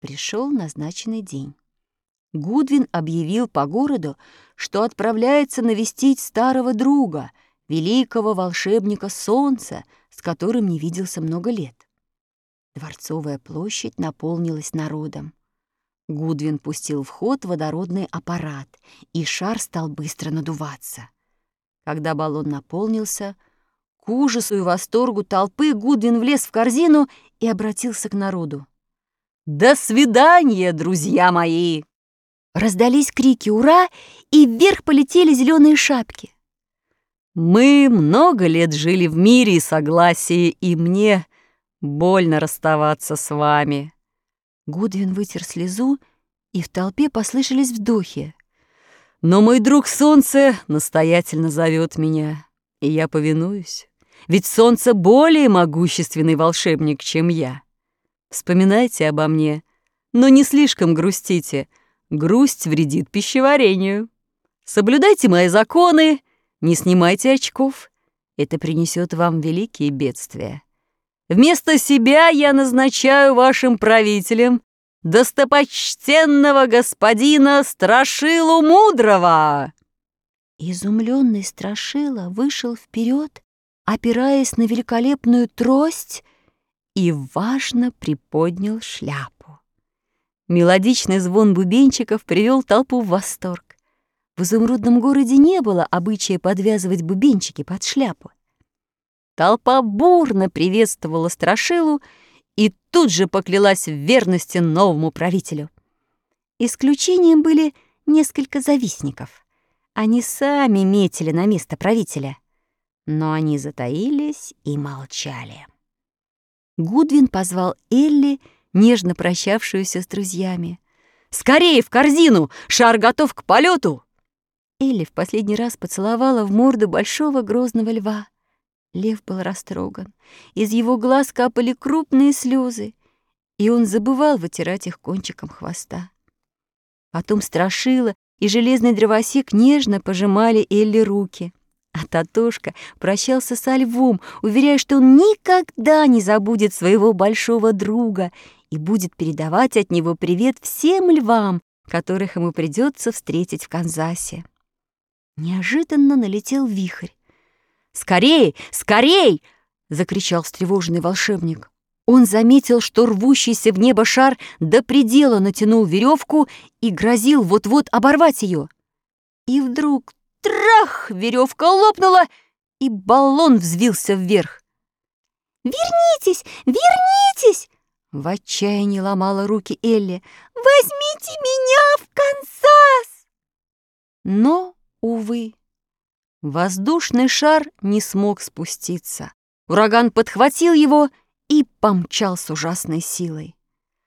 Пришел назначенный день. Гудвин объявил по городу, что отправляется навестить старого друга, великого волшебника Солнца, с которым не виделся много лет. Дворцовая площадь наполнилась народом. Гудвин пустил в ход водородный аппарат, и шар стал быстро надуваться. Когда баллон наполнился, к ужасу и восторгу толпы Гудвин влез в корзину и обратился к народу. «До свидания, друзья мои!» Раздались крики «Ура!» и вверх полетели зеленые шапки. «Мы много лет жили в мире и согласии, и мне больно расставаться с вами». Гудвин вытер слезу, и в толпе послышались вздохи. «Но мой друг Солнце настоятельно зовет меня, и я повинуюсь. Ведь Солнце более могущественный волшебник, чем я. Вспоминайте обо мне, но не слишком грустите. Грусть вредит пищеварению. Соблюдайте мои законы, не снимайте очков. Это принесет вам великие бедствия. Вместо себя я назначаю вашим правителем достопочтенного господина Страшилу Мудрого». Изумленный Страшила вышел вперед, опираясь на великолепную трость, и важно приподнял шляпу. Мелодичный звон бубенчиков привел толпу в восторг. В изумрудном городе не было обычая подвязывать бубенчики под шляпу. Толпа бурно приветствовала Страшилу и тут же поклялась в верности новому правителю. Исключением были несколько завистников. Они сами метили на место правителя, но они затаились и молчали. Гудвин позвал Элли, нежно прощавшуюся с друзьями. «Скорее в корзину! Шар готов к полету!» Элли в последний раз поцеловала в морду большого грозного льва. Лев был растроган. Из его глаз капали крупные слезы, и он забывал вытирать их кончиком хвоста. Потом Страшила и железный дровосек нежно пожимали Элли руки, а Татошка прощался со львом, уверяя, что он никогда не забудет своего большого друга и будет передавать от него привет всем львам, которых ему придется встретить в Канзасе. Неожиданно налетел вихрь. «Скорей! Скорей!» — закричал встревоженный волшебник. Он заметил, что рвущийся в небо шар до предела натянул веревку и грозил вот-вот оборвать ее. И вдруг трах! Веревка лопнула, и баллон взвился вверх. «Вернитесь! Вернитесь!» — в отчаянии ломала руки Элли. «Возьмите меня в Канзас!» Но, увы, воздушный шар не смог спуститься. Ураган подхватил его и помчал с ужасной силой.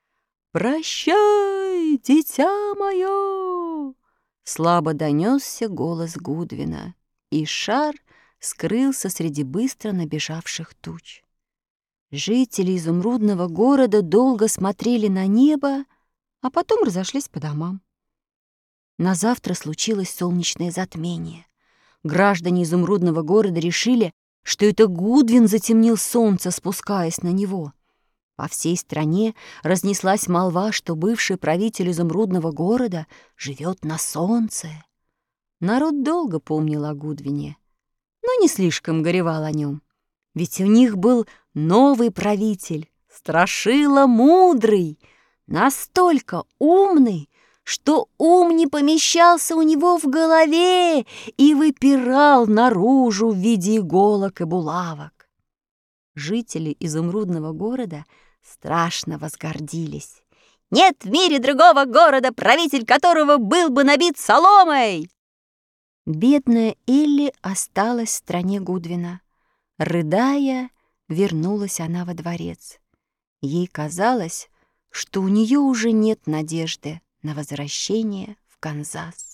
«Прощай, дитя мое!» Слабо донесся голос Гудвина, и шар скрылся среди быстро набежавших туч. Жители изумрудного города долго смотрели на небо, а потом разошлись по домам. На завтра случилось солнечное затмение. Граждане изумрудного города решили, что это Гудвин затемнил солнце, спускаясь на него. По всей стране разнеслась молва, что бывший правитель изумрудного города живет на солнце. Народ долго помнил о Гудвине, но не слишком горевал о нем. Ведь у них был новый правитель, Страшила Мудрый, настолько умный, что ум не помещался у него в голове и выпирал наружу в виде иголок и булавок. Жители изумрудного города страшно возгордились. «Нет в мире другого города, правитель которого был бы набит соломой!» Бедная Элли осталась в стране Гудвина. Рыдая, вернулась она во дворец. Ей казалось, что у нее уже нет надежды на возвращение в Канзас.